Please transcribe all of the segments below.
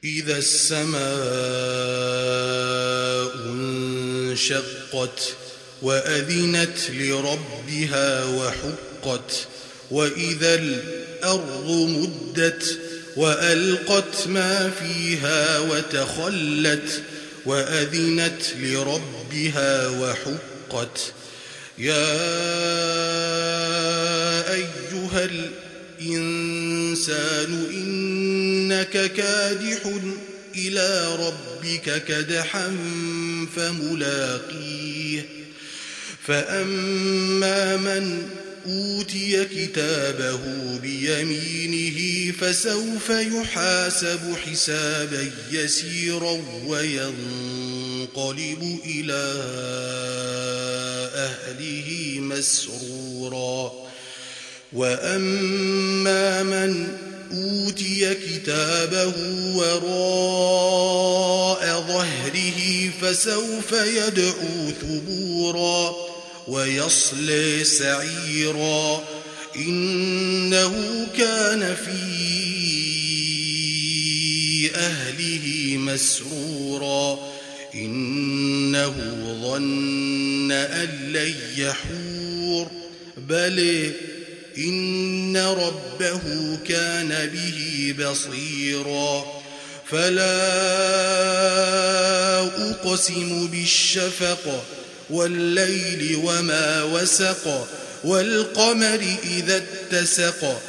إذا السماء انشقت وأذنت لربها وحقت وإذا الأرض مدت وألقت ما فيها وتخلت وأذنت لربها وحقت يا أيها الإنسان إنك كادح إلى ربك كدحا فملاقيه فأما من أوتي كتابه بيمينه فسوف يحاسب حسابا يسيرا وينقلب إلى أهله مسرورا وأما من أوتي كتابه وراء ظهره فسوف يدعو ثبورا ويصلي سعيرا إنه كان في أهله مسرورا إنه ظن أن لن يحور بل إن ربه كان به بصيرا فلا أقسم بالشفق والليل وما وسق والقمر إذا اتسق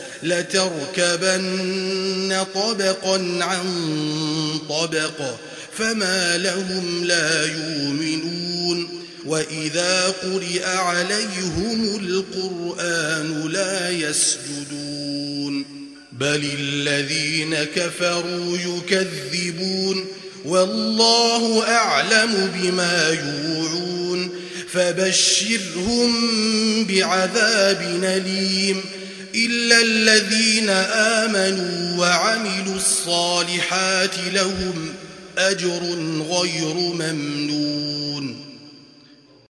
لتركبن طبقا عن طبق فما لهم لا يؤمنون وإذا قرئ عليهم القرآن لا يسجدون بل الذين كفروا يكذبون والله أعلم بما يوعون فبشرهم بعذاب أليم إلا الذين آمنوا وعملوا الصالحات لهم أجر غير ممنون